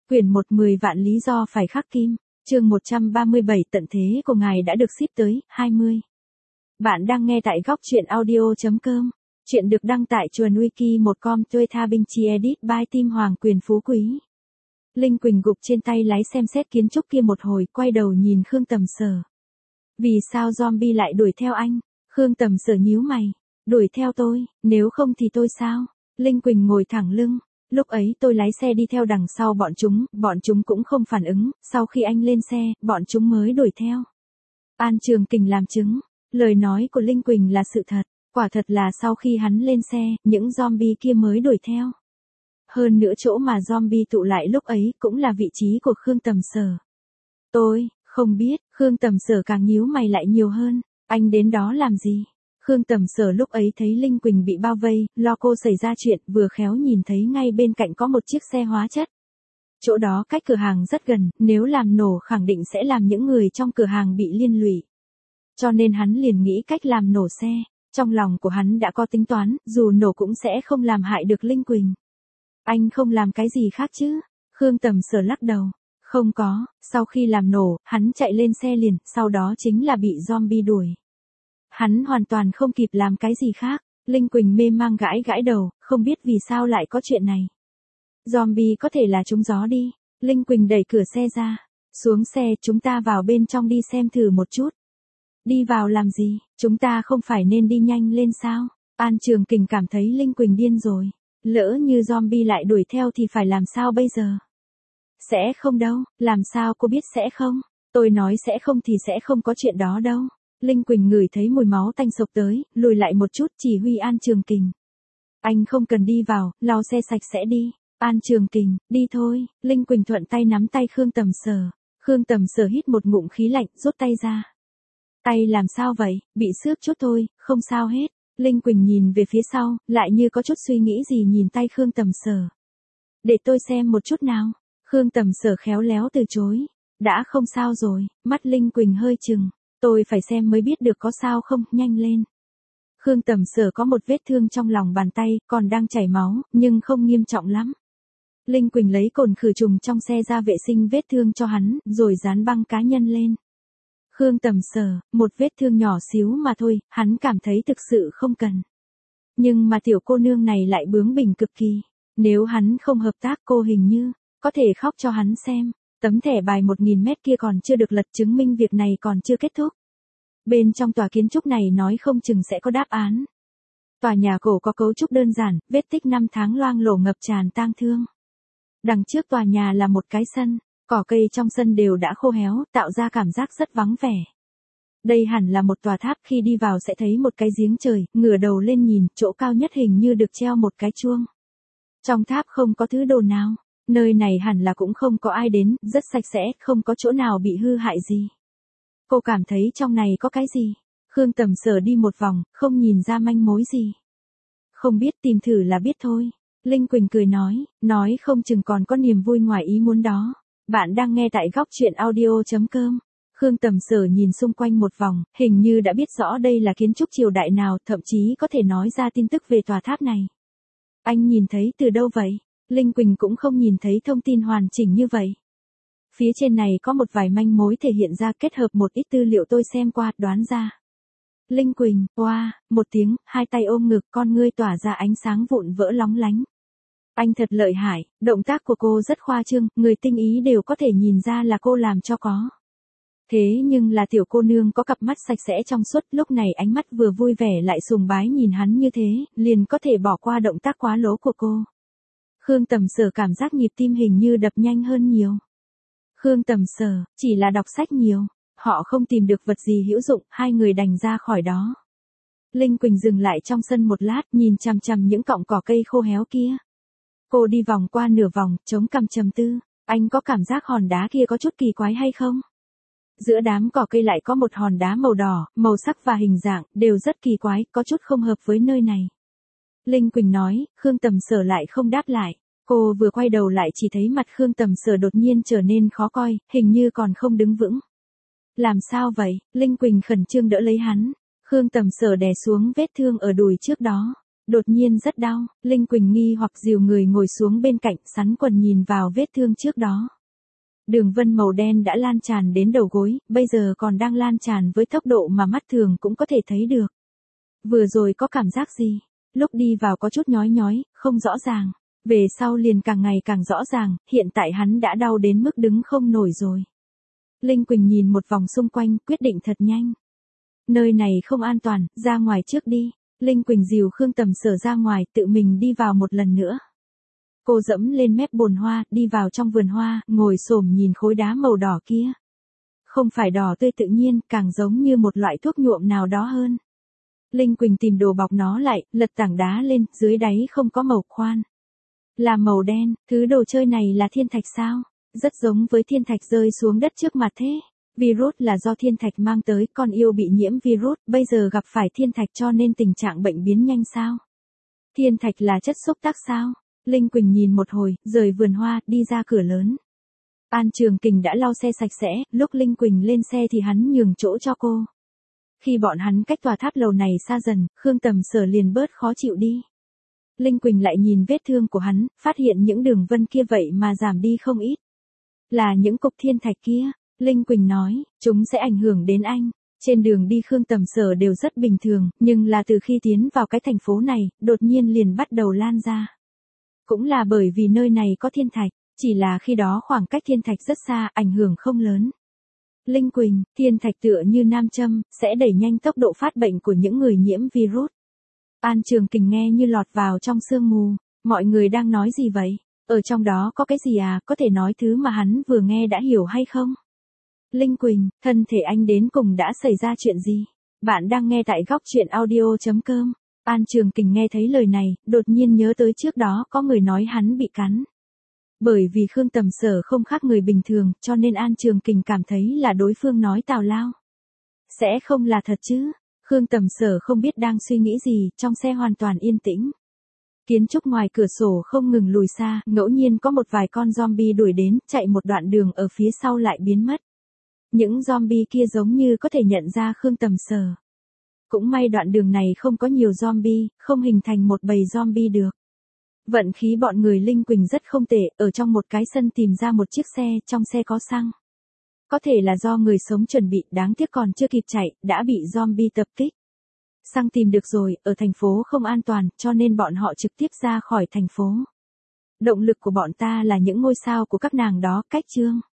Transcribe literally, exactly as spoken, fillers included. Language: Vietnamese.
Quyển một mười vạn lý do phải khắc kim, chương một trăm ba mươi bảy tận thế của ngài đã được ship tới, hai mươi. Bạn đang nghe tại góc truyện audio.com. Chuyện được đăng tại chuồn wiki một com tuê tha binh chi edit by Tim Hoàng Quyền Phú Quý. Linh Quỳnh gục trên tay lái xem xét kiến trúc kia một hồi, quay đầu nhìn Khương Tầm Sở. Vì sao zombie lại đuổi theo anh? Khương Tầm Sở nhíu mày. Đuổi theo tôi, nếu không thì tôi sao? Linh Quỳnh ngồi thẳng lưng. Lúc ấy tôi lái xe đi theo đằng sau bọn chúng, bọn chúng cũng không phản ứng, sau khi anh lên xe, bọn chúng mới đuổi theo. An Trường Kình làm chứng, lời nói của Linh Quỳnh là sự thật, quả thật là sau khi hắn lên xe, những zombie kia mới đuổi theo. Hơn nữa chỗ mà zombie tụ lại lúc ấy cũng là vị trí của Khương Tầm Sở. Tôi, không biết, Khương Tầm Sở càng nhíu mày lại nhiều hơn, anh đến đó làm gì? Khương Tầm Sở lúc ấy thấy Linh Quỳnh bị bao vây, lo cô xảy ra chuyện, vừa khéo nhìn thấy ngay bên cạnh có một chiếc xe hóa chất. Chỗ đó cách cửa hàng rất gần, nếu làm nổ khẳng định sẽ làm những người trong cửa hàng bị liên lụy. Cho nên hắn liền nghĩ cách làm nổ xe, trong lòng của hắn đã có tính toán, dù nổ cũng sẽ không làm hại được Linh Quỳnh. Anh không làm cái gì khác chứ? Khương Tầm Sở lắc đầu. Không có, sau khi làm nổ, hắn chạy lên xe liền, sau đó chính là bị zombie đuổi. Hắn hoàn toàn không kịp làm cái gì khác. Linh Quỳnh mê mang gãi gãi đầu, không biết vì sao lại có chuyện này. Zombie có thể là trúng gió đi. Linh Quỳnh đẩy cửa xe ra. Xuống xe, chúng ta vào bên trong đi xem thử một chút. Đi vào làm gì, chúng ta không phải nên đi nhanh lên sao? An Trường Kình cảm thấy Linh Quỳnh điên rồi. Lỡ như zombie lại đuổi theo thì phải làm sao bây giờ? Sẽ không đâu, làm sao cô biết sẽ không? Tôi nói sẽ không thì sẽ không có chuyện đó đâu. Linh Quỳnh ngửi thấy mùi máu tanh sộc tới, lùi lại một chút chỉ huy An Trường Kình. Anh không cần đi vào, lau xe sạch sẽ đi. An Trường Kình, đi thôi. Linh Quỳnh thuận tay nắm tay Khương Tầm Sở. Khương Tầm Sở hít một ngụm khí lạnh, rút tay ra. Tay làm sao vậy, bị xước chút thôi, không sao hết. Linh Quỳnh nhìn về phía sau, lại như có chút suy nghĩ gì nhìn tay Khương Tầm Sở. Để tôi xem một chút nào. Khương Tầm Sở khéo léo từ chối. Đã không sao rồi, mắt Linh Quỳnh hơi chừng. Tôi phải xem mới biết được có sao không, nhanh lên. Khương Tầm Sở có một vết thương trong lòng bàn tay, còn đang chảy máu, nhưng không nghiêm trọng lắm. Linh Quỳnh lấy cồn khử trùng trong xe ra vệ sinh vết thương cho hắn, rồi dán băng cá nhân lên. Khương Tầm Sở, một vết thương nhỏ xíu mà thôi, hắn cảm thấy thực sự không cần. Nhưng mà tiểu cô nương này lại bướng bỉnh cực kỳ. Nếu hắn không hợp tác cô hình như, có thể khóc cho hắn xem. Tấm thẻ bài một nghìn mét kia còn chưa được lật chứng minh việc này còn chưa kết thúc. Bên trong tòa kiến trúc này nói không chừng sẽ có đáp án. Tòa nhà cổ có cấu trúc đơn giản, vết tích năm tháng loang lổ ngập tràn tang thương. Đằng trước tòa nhà là một cái sân, cỏ cây trong sân đều đã khô héo, tạo ra cảm giác rất vắng vẻ. Đây hẳn là một tòa tháp, khi đi vào sẽ thấy một cái giếng trời, ngửa đầu lên nhìn, chỗ cao nhất hình như được treo một cái chuông. Trong tháp không có thứ đồ nào. Nơi này hẳn là cũng không có ai đến, rất sạch sẽ, không có chỗ nào bị hư hại gì. Cô cảm thấy trong này có cái gì? Khương Tầm Sở đi một vòng, không nhìn ra manh mối gì. Không biết, tìm thử là biết thôi. Linh Quỳnh cười nói, nói không chừng còn có niềm vui ngoài ý muốn đó. Bạn đang nghe tại góc truyện audio.com. Khương Tầm Sở nhìn xung quanh một vòng, hình như đã biết rõ đây là kiến trúc triều đại nào, thậm chí có thể nói ra tin tức về tòa tháp này. Anh nhìn thấy từ đâu vậy? Linh Quỳnh cũng không nhìn thấy thông tin hoàn chỉnh như vậy. Phía trên này có một vài manh mối thể hiện ra, kết hợp một ít tư liệu tôi xem qua, đoán ra. Linh Quỳnh, oa, wow, một tiếng, hai tay ôm ngực, con ngươi tỏa ra ánh sáng vụn vỡ lóng lánh. Anh thật lợi hại, động tác của cô rất khoa trương, người tinh ý đều có thể nhìn ra là cô làm cho có. Thế nhưng là tiểu cô nương có cặp mắt sạch sẽ trong suốt, lúc này ánh mắt vừa vui vẻ lại sùng bái nhìn hắn như thế, liền có thể bỏ qua động tác quá lố của cô. Khương Tầm Sở cảm giác nhịp tim hình như đập nhanh hơn nhiều. Khương Tầm Sở, chỉ là đọc sách nhiều, họ không tìm được vật gì hữu dụng, hai người đành ra khỏi đó. Linh Quỳnh dừng lại trong sân một lát, nhìn chằm chằm những cọng cỏ cây khô héo kia. Cô đi vòng qua nửa vòng, chống cằm trầm tư, anh có cảm giác hòn đá kia có chút kỳ quái hay không? Giữa đám cỏ cây lại có một hòn đá màu đỏ, màu sắc và hình dạng, đều rất kỳ quái, có chút không hợp với nơi này. Linh Quỳnh nói, Khương Tầm Sở lại không đáp lại. Cô vừa quay đầu lại chỉ thấy mặt Khương Tầm Sở đột nhiên trở nên khó coi, hình như còn không đứng vững. Làm sao vậy? Linh Quỳnh khẩn trương đỡ lấy hắn. Khương Tầm Sở đè xuống vết thương ở đùi trước đó. đột nhiên rất đau. Linh Quỳnh nghi hoặc dìu người ngồi xuống bên cạnh, sắn quần nhìn vào vết thương trước đó. Đường vân màu đen đã lan tràn đến đầu gối, bây giờ còn đang lan tràn với tốc độ mà mắt thường cũng có thể thấy được. Vừa rồi có cảm giác gì? Lúc đi vào có chút nhói nhói, không rõ ràng. Về sau liền càng ngày càng rõ ràng, hiện tại hắn đã đau đến mức đứng không nổi rồi. Linh Quỳnh nhìn một vòng xung quanh, quyết định thật nhanh. Nơi này không an toàn, ra ngoài trước đi. Linh Quỳnh dìu Khương Tầm Sở ra ngoài, tự mình đi vào một lần nữa. Cô dẫm lên mép bồn hoa, đi vào trong vườn hoa, ngồi xổm nhìn khối đá màu đỏ kia. Không phải đỏ tươi tự nhiên, càng giống như một loại thuốc nhuộm nào đó hơn. Linh Quỳnh tìm đồ bọc nó lại, lật tảng đá lên, dưới đáy không có màu khoan. Là màu đen, thứ đồ chơi này là thiên thạch sao? Rất giống với thiên thạch rơi xuống đất trước mặt thế. Virus là do thiên thạch mang tới, con yêu bị nhiễm virus, bây giờ gặp phải thiên thạch cho nên tình trạng bệnh biến nhanh sao? Thiên thạch là chất xúc tác sao? Linh Quỳnh nhìn một hồi, rời vườn hoa, đi ra cửa lớn. An Trường Kình đã lau xe sạch sẽ, lúc Linh Quỳnh lên xe thì hắn nhường chỗ cho cô. Khi bọn hắn cách tòa tháp lầu này xa dần, Khương Tầm Sở liền bớt khó chịu đi. Linh Quỳnh lại nhìn vết thương của hắn, phát hiện những đường vân kia vậy mà giảm đi không ít. Là những cục thiên thạch kia, Linh Quỳnh nói, chúng sẽ ảnh hưởng đến anh. Trên đường đi Khương Tầm Sở đều rất bình thường, nhưng là từ khi tiến vào cái thành phố này, đột nhiên liền bắt đầu lan ra. Cũng là bởi vì nơi này có thiên thạch, chỉ là khi đó khoảng cách thiên thạch rất xa, ảnh hưởng không lớn. Linh Quỳnh, thiên thạch tựa như nam châm, sẽ đẩy nhanh tốc độ phát bệnh của những người nhiễm virus. An Trường Kình nghe như lọt vào trong sương mù, mọi người đang nói gì vậy? Ở trong đó có cái gì à, có thể nói thứ mà hắn vừa nghe đã hiểu hay không? Linh Quỳnh, thân thể anh đến cùng đã xảy ra chuyện gì? Bạn đang nghe tại góc truyện audio chấm com. An Trường Kình nghe thấy lời này, đột nhiên nhớ tới trước đó có người nói hắn bị cắn. Bởi vì Khương Tầm Sở không khác người bình thường, cho nên An Trường Kình cảm thấy là đối phương nói tào lao. Sẽ không là thật chứ? Khương Tầm Sở không biết đang suy nghĩ gì, trong xe hoàn toàn yên tĩnh. Kiến trúc ngoài cửa sổ không ngừng lùi xa, ngẫu nhiên có một vài con zombie đuổi đến, chạy một đoạn đường ở phía sau lại biến mất. Những zombie kia giống như có thể nhận ra Khương Tầm Sở. Cũng may đoạn đường này không có nhiều zombie, không hình thành một bầy zombie được. Vận khí bọn người Linh Quỳnh rất không tệ, ở trong một cái sân tìm ra một chiếc xe, trong xe có xăng. Có thể là do người sống chuẩn bị, đáng tiếc còn chưa kịp chạy, đã bị zombie tập kích. Xăng tìm được rồi, ở thành phố không an toàn, cho nên bọn họ trực tiếp ra khỏi thành phố. Động lực của bọn ta là những ngôi sao của các nàng đó, cách chương.